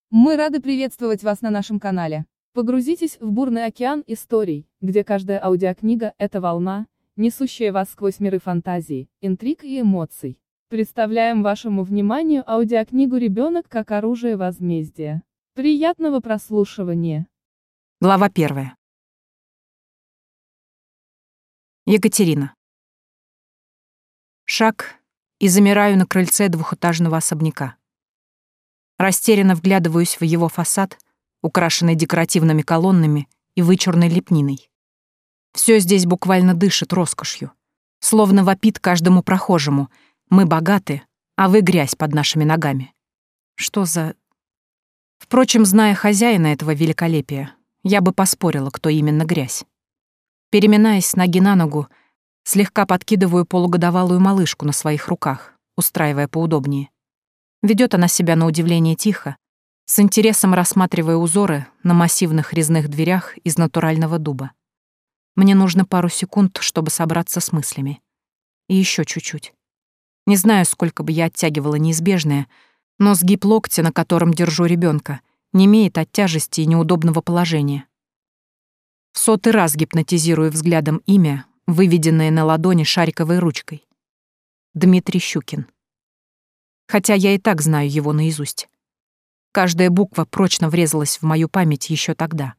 Мы рады приветствовать вас на нашем канале. Погрузитесь в бурный океан историй, где каждая аудиокнига — это волна, несущая вас сквозь миры фантазии, интриг и эмоций. Представляем вашему вниманию аудиокнигу «Ребенок как оружие возмездия». Приятного прослушивания. Глава 1. Екатерина. Шаг, и замираю на крыльце двухэтажного особняка. Растерянно вглядываюсь в его фасад, украшенный декоративными колоннами и вычурной лепниной. Все здесь буквально дышит роскошью, словно вопит каждому прохожему: мы богаты, а вы грязь под нашими ногами. Что за... Впрочем, зная хозяина этого великолепия, я бы поспорила, кто именно грязь. Переминаясь с ноги на ногу, слегка подкидываю полугодовалую малышку на своих руках, устраивая поудобнее. Ведет она себя на удивление тихо, с интересом рассматривая узоры на массивных резных дверях из натурального дуба. Мне нужно пару секунд, чтобы собраться с мыслями. И еще чуть-чуть. Не знаю, сколько бы я оттягивала неизбежное, но сгиб локтя, на котором держу ребенка, немеет от тяжести и неудобного положения. В 100-й раз гипнотизирую взглядом имя, выведенное на ладони шариковой ручкой. Дмитрий Щукин. Хотя я и так знаю его наизусть. Каждая буква прочно врезалась в мою память еще тогда.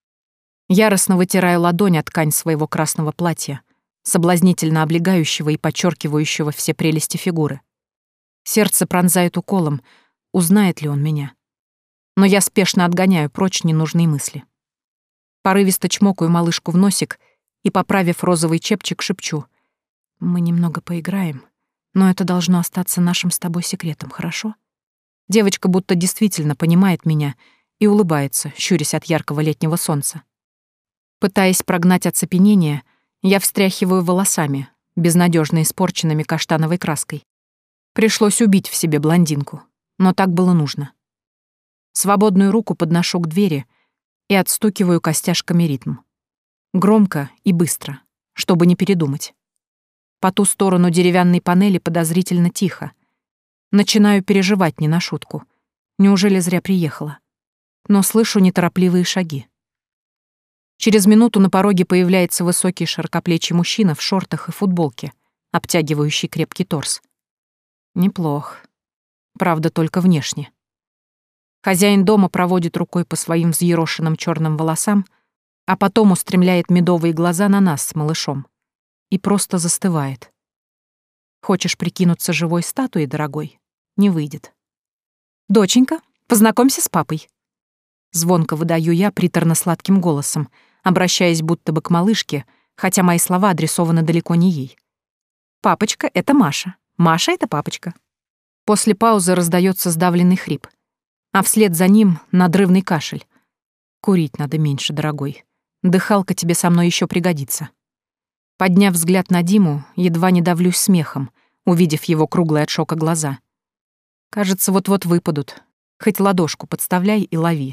Яростно вытираю ладонь о ткань своего красного платья, соблазнительно облегающего и подчеркивающего все прелести фигуры. Сердце пронзает уколом, узнает ли он меня. Но я спешно отгоняю прочь ненужные мысли. Порывисто чмокаю малышку в носик и, поправив розовый чепчик, шепчу: «Мы немного поиграем, но это должно остаться нашим с тобой секретом, хорошо?» Девочка будто действительно понимает меня и улыбается, щурясь от яркого летнего солнца. Пытаясь прогнать оцепенение, я встряхиваю волосами, безнадежно испорченными каштановой краской. Пришлось убить в себе блондинку, но так было нужно. Свободную руку подношу к двери и отстукиваю костяшками ритм. Громко и быстро, чтобы не передумать. По ту сторону деревянной панели подозрительно тихо. Начинаю переживать не на шутку. Неужели зря приехала? Но слышу неторопливые шаги. Через минуту на пороге появляется высокий широкоплечий мужчина в шортах и футболке, обтягивающий крепкий торс. Неплох. Правда, только внешне. Хозяин дома проводит рукой по своим взъерошенным черным волосам, а потом устремляет медовые глаза на нас с малышом и просто застывает. Хочешь прикинуться живой статуей, дорогой? Не выйдет. «Доченька, познакомься с папой». Звонко выдаю я приторно-сладким голосом, обращаясь будто бы к малышке, хотя мои слова адресованы далеко не ей. «Папочка — это Маша. Маша — это папочка». После паузы раздается сдавленный хрип, а вслед за ним надрывный кашель. «Курить надо меньше, дорогой. Дыхалка тебе со мной еще пригодится». Подняв взгляд на Диму, едва не давлюсь смехом, увидев его круглые от шока глаза. Кажется, вот-вот выпадут. Хоть ладошку подставляй и лови.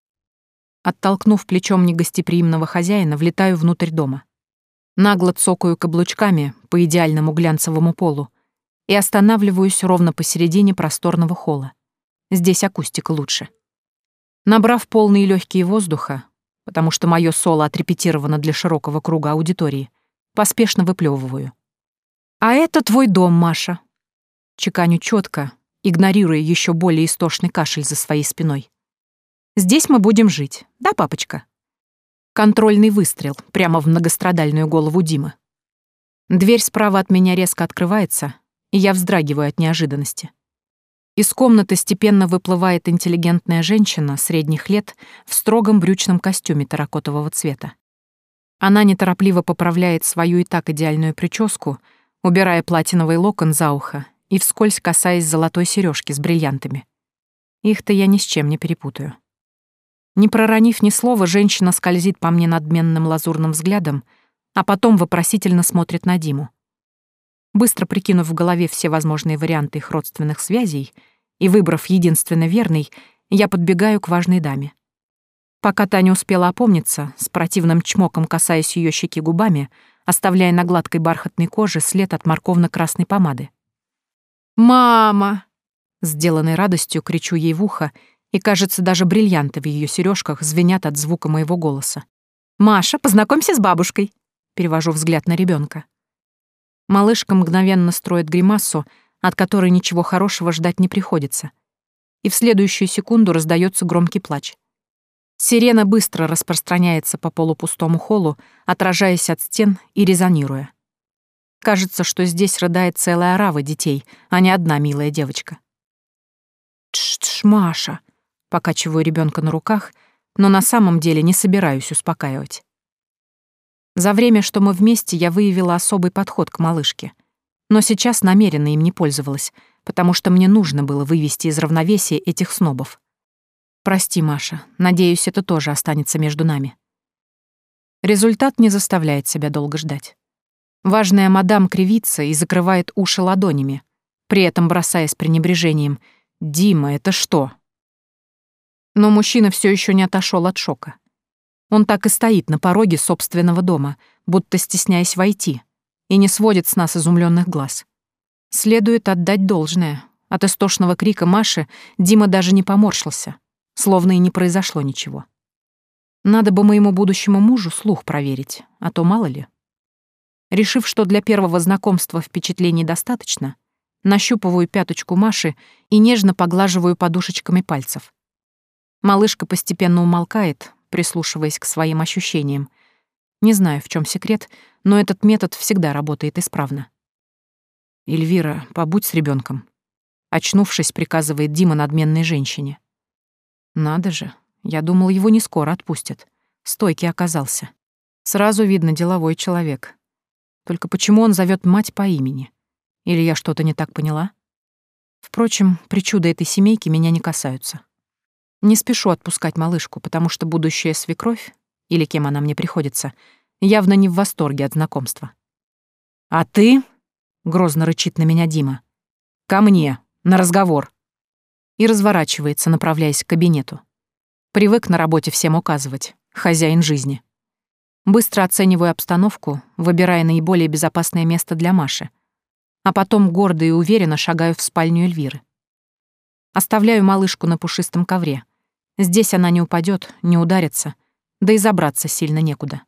Оттолкнув плечом негостеприимного хозяина, влетаю внутрь дома. Нагло цокаю каблучками по идеальному глянцевому полу и останавливаюсь ровно посередине просторного холла. Здесь акустика лучше. Набрав полные легкие воздуха, потому что мое соло отрепетировано для широкого круга аудитории, поспешно выплевываю. «А это твой дом, Маша!» Чеканю четко, игнорируя еще более истошный кашель за своей спиной. «Здесь мы будем жить, да, папочка?» Контрольный выстрел прямо в многострадальную голову Димы. Дверь справа от меня резко открывается, и я вздрагиваю от неожиданности. Из комнаты степенно выплывает интеллигентная женщина средних лет в строгом брючном костюме терракотового цвета. Она неторопливо поправляет свою и так идеальную прическу, убирая платиновый локон за ухо и вскользь касаясь золотой сережки с бриллиантами. Их-то я ни с чем не перепутаю. Не проронив ни слова, женщина скользит по мне надменным лазурным взглядом, а потом вопросительно смотрит на Диму. Быстро прикинув в голове все возможные варианты их родственных связей и выбрав единственно верный, я подбегаю к важной даме. Пока та не успела опомниться, с противным чмоком касаясь ее щеки губами, оставляя на гладкой бархатной коже след от морковно-красной помады. «Мама!» Сделанной радостью кричу ей в ухо И, кажется, даже бриллианты в ее сережках звенят от звука моего голоса. «Маша, познакомься с бабушкой!» Перевожу взгляд на ребенка. Малышка мгновенно строит гримасу, от которой ничего хорошего ждать не приходится. И в следующую секунду раздается громкий плач. Сирена быстро распространяется по полупустому холлу, отражаясь от стен и резонируя. Кажется, что здесь рыдает целая орава детей, а не одна милая девочка. «Тш-тш, Маша!» — покачиваю ребенка на руках, но на самом деле не собираюсь успокаивать. За время, что мы вместе, я выявила особый подход к малышке. Но сейчас намеренно им не пользовалась, потому что мне нужно было вывести из равновесия этих снобов. Прости, Маша, надеюсь, это тоже останется между нами. Результат не заставляет себя долго ждать. Важная мадам кривится и закрывает уши ладонями, при этом бросая с пренебрежением: «Дима, это что?» Но мужчина все еще не отошел от шока. Он так и стоит на пороге собственного дома, будто стесняясь войти, и не сводит с нас изумленных глаз. Следует отдать должное. От истошного крика Маши Дима даже не поморщился, словно и не произошло ничего. Надо бы моему будущему мужу слух проверить, а то мало ли. Решив, что для первого знакомства впечатлений достаточно, нащупываю пяточку Маши и нежно поглаживаю подушечками пальцев. Малышка постепенно умолкает, прислушиваясь к своим ощущениям. Не знаю, в чем секрет, но этот метод всегда работает исправно. «Эльвира, побудь с ребенком. Очнувшись, приказывает Дима надменной женщине. Надо же, я думал, его не скоро отпустят. Стойкий оказался. Сразу видно, деловой человек. Только почему он зовет мать по имени? Или я что-то не так поняла? Впрочем, причуды этой семейки меня не касаются. Не спешу отпускать малышку, потому что будущая свекровь, или кем она мне приходится, явно не в восторге от знакомства. «А ты?» — грозно рычит на меня Дима. «Ко мне, на разговор!» И разворачивается, направляясь к кабинету. Привык на работе всем указывать, хозяин жизни. Быстро оцениваю обстановку, выбирая наиболее безопасное место для Маши, а потом гордо и уверенно шагаю в спальню Эльвиры. Оставляю малышку на пушистом ковре. Здесь она не упадет, не ударится, да и забраться сильно некуда.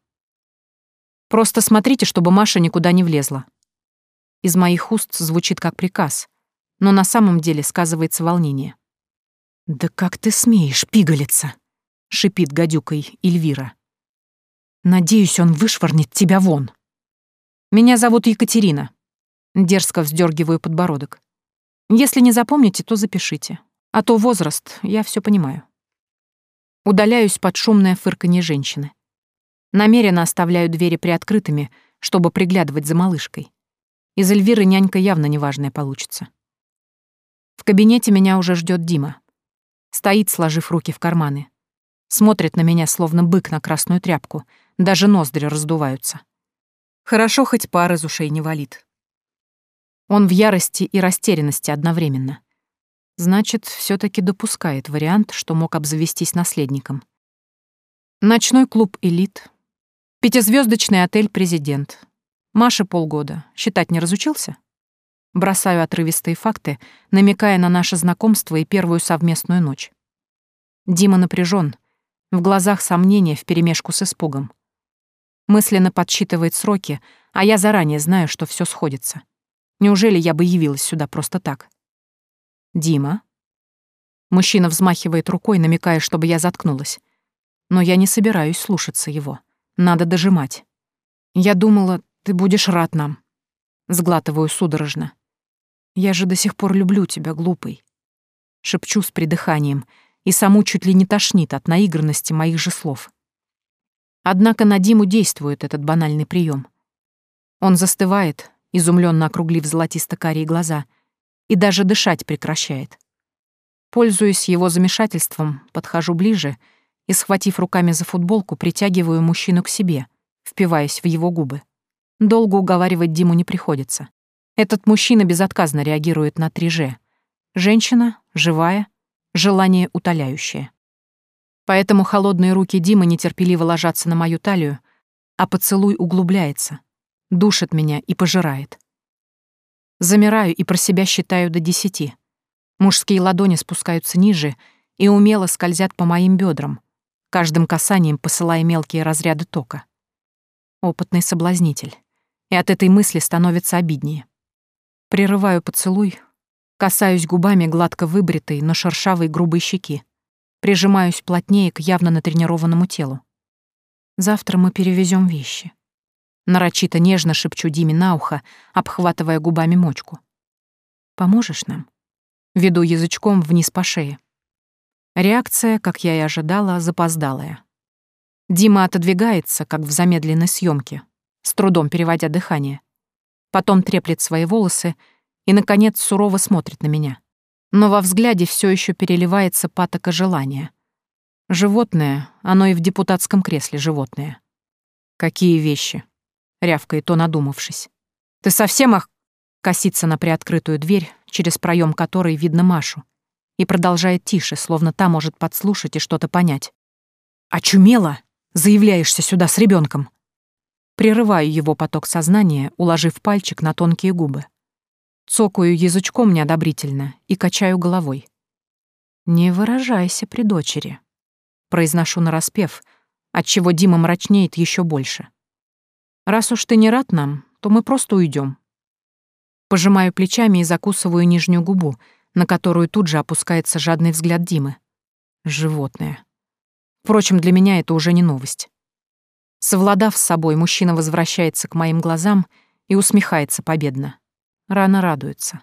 Просто смотрите, чтобы Маша никуда не влезла. Из моих уст звучит как приказ, но на самом деле сказывается волнение. «Да как ты смеешь пигалиться?» — шипит гадюкой Эльвира. «Надеюсь, он вышвырнет тебя вон». «Меня зовут Екатерина». Дерзко вздергиваю подбородок. «Если не запомните, то запишите. А то возраст, я все понимаю». Удаляюсь под шумное фырканье женщины. Намеренно оставляю двери приоткрытыми, чтобы приглядывать за малышкой. Из Эльвиры нянька явно неважная получится. В кабинете меня уже ждет Дима. Стоит, сложив руки в карманы. Смотрит на меня, словно бык на красную тряпку. Даже ноздри раздуваются. Хорошо, хоть пар из ушей не валит. Он в ярости и растерянности одновременно. Значит, все таки допускает вариант, что мог обзавестись наследником. Ночной клуб «Элит». 5-звездочный отель «Президент». Маше полгода. Считать не разучился? Бросаю отрывистые факты, намекая на наше знакомство и первую совместную ночь. Дима напряжен, в глазах сомнения вперемешку с испугом. Мысленно подсчитывает сроки, а я заранее знаю, что все сходится. Неужели я бы явилась сюда просто так? «Дима?» Мужчина взмахивает рукой, намекая, чтобы я заткнулась. Но я не собираюсь слушаться его. Надо дожимать. «Я думала, ты будешь рад нам». Сглатываю судорожно. «Я же до сих пор люблю тебя, глупый». Шепчу с придыханием, и саму чуть ли не тошнит от наигранности моих же слов. Однако на Диму действует этот банальный прием. Он застывает, изумленно округлив золотисто-карие глаза, и даже дышать прекращает. Пользуясь его замешательством, подхожу ближе и, схватив руками за футболку, притягиваю мужчину к себе, впиваясь в его губы. Долго уговаривать Диму не приходится. Этот мужчина безотказно реагирует на 3G. Женщина, живая, желание утоляющее. Поэтому холодные руки Димы нетерпеливо ложатся на мою талию, а поцелуй углубляется, душит меня и пожирает. Замираю и про себя считаю до 10. Мужские ладони спускаются ниже, и умело скользят по моим бедрам, каждым касанием посылая мелкие разряды тока. Опытный соблазнитель. И от этой мысли становится обиднее. Прерываю поцелуй, касаюсь губами гладко выбритой, но шершавой грубой щеки, прижимаюсь плотнее к явно натренированному телу. Завтра мы перевезем вещи. Нарочито нежно шепчу Диме на ухо, обхватывая губами мочку. Поможешь нам? Веду язычком вниз по шее. Реакция, как я и ожидала, запоздалая. Дима отодвигается, как в замедленной съемке, с трудом переводя дыхание. Потом треплет свои волосы и, наконец, сурово смотрит на меня. Но во взгляде все еще переливается патока желания. Животное, оно и в депутатском кресле животное. «Какие вещи?» — рявкает он, надумавшись. «Ты совсем косится на приоткрытую дверь, через проем которой видно Машу, и продолжает тише, словно та может подслушать и что-то понять. «Очумела? Заявляешься сюда с ребенком. Прерываю его поток сознания, уложив пальчик на тонкие губы. Цокаю язычком неодобрительно и качаю головой. «Не выражайся при дочери», — произношу нараспев, отчего Дима мрачнеет еще больше. «Раз уж ты не рад нам, то мы просто уйдем». Пожимаю плечами и закусываю нижнюю губу, на которую тут же опускается жадный взгляд Димы. Животное. Впрочем, для меня это уже не новость. Совладав с собой, мужчина возвращается к моим глазам и усмехается победно. Рано радуется.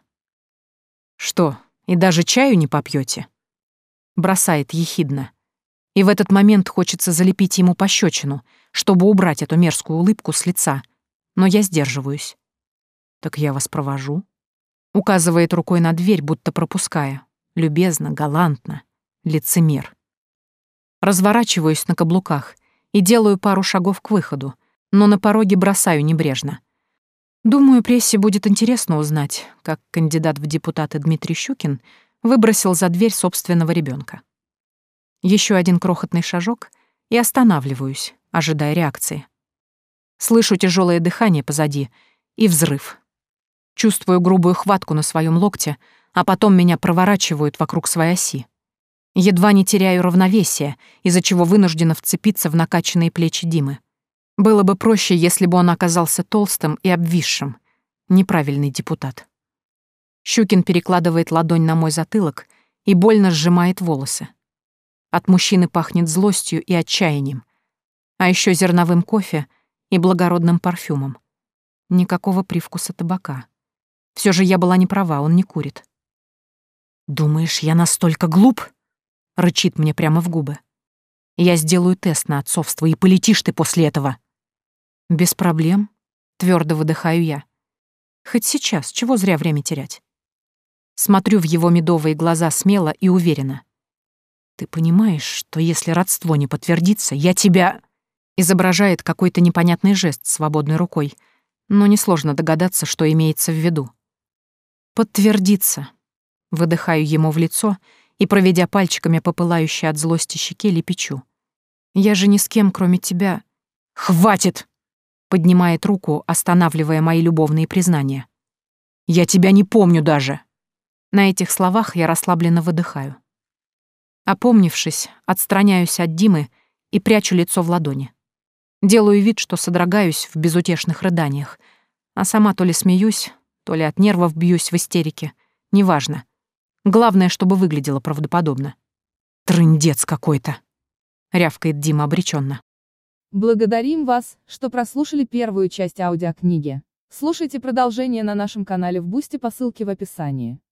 «Что, и даже чаю не попьете? Бросает ехидно. И в этот момент хочется залепить ему пощечину, чтобы убрать эту мерзкую улыбку с лица, но я сдерживаюсь. «Так я вас провожу», — указывает рукой на дверь, будто пропуская. Любезно, галантно, лицемер. Разворачиваюсь на каблуках и делаю пару шагов к выходу, но на пороге бросаю небрежно. Думаю, прессе будет интересно узнать, как кандидат в депутаты Дмитрий Щукин выбросил за дверь собственного ребенка. Еще один крохотный шажок и останавливаюсь, ожидая реакции. Слышу тяжелое дыхание позади и взрыв. Чувствую грубую хватку на своем локте, а потом меня проворачивают вокруг своей оси. Едва не теряю равновесие, из-за чего вынуждена вцепиться в накачанные плечи Димы. Было бы проще, если бы он оказался толстым и обвисшим. Неправильный депутат. Щукин перекладывает ладонь на мой затылок и больно сжимает волосы. От мужчины пахнет злостью и отчаянием, а еще зерновым кофе и благородным парфюмом. Никакого привкуса табака. Все же я была не права, он не курит. «Думаешь, я настолько глуп?» — рычит мне прямо в губы. «Я сделаю тест на отцовство, и полетишь ты после этого». «Без проблем», — твердо выдыхаю я. «Хоть сейчас, чего зря время терять?» Смотрю в его медовые глаза смело и уверенно. «Ты понимаешь, что если родство не подтвердится, я тебя...» Изображает какой-то непонятный жест свободной рукой, но несложно догадаться, что имеется в виду. «Подтвердится». Выдыхаю ему в лицо и, проведя пальчиками по пылающей от злости щеке, лепечу. «Я же ни с кем, кроме тебя...» «Хватит!» — поднимает руку, останавливая мои любовные признания. «Я тебя не помню даже!» На этих словах я расслабленно выдыхаю. Опомнившись, отстраняюсь от Димы и прячу лицо в ладони. Делаю вид, что содрогаюсь в безутешных рыданиях, а сама то ли смеюсь, то ли от нервов бьюсь в истерике. Неважно. Главное, чтобы выглядело правдоподобно. «Трындец какой-то!» — рявкает Дима обреченно. Благодарим вас, что прослушали первую часть аудиокниги. Слушайте продолжение на нашем канале в Бусти по ссылке в описании.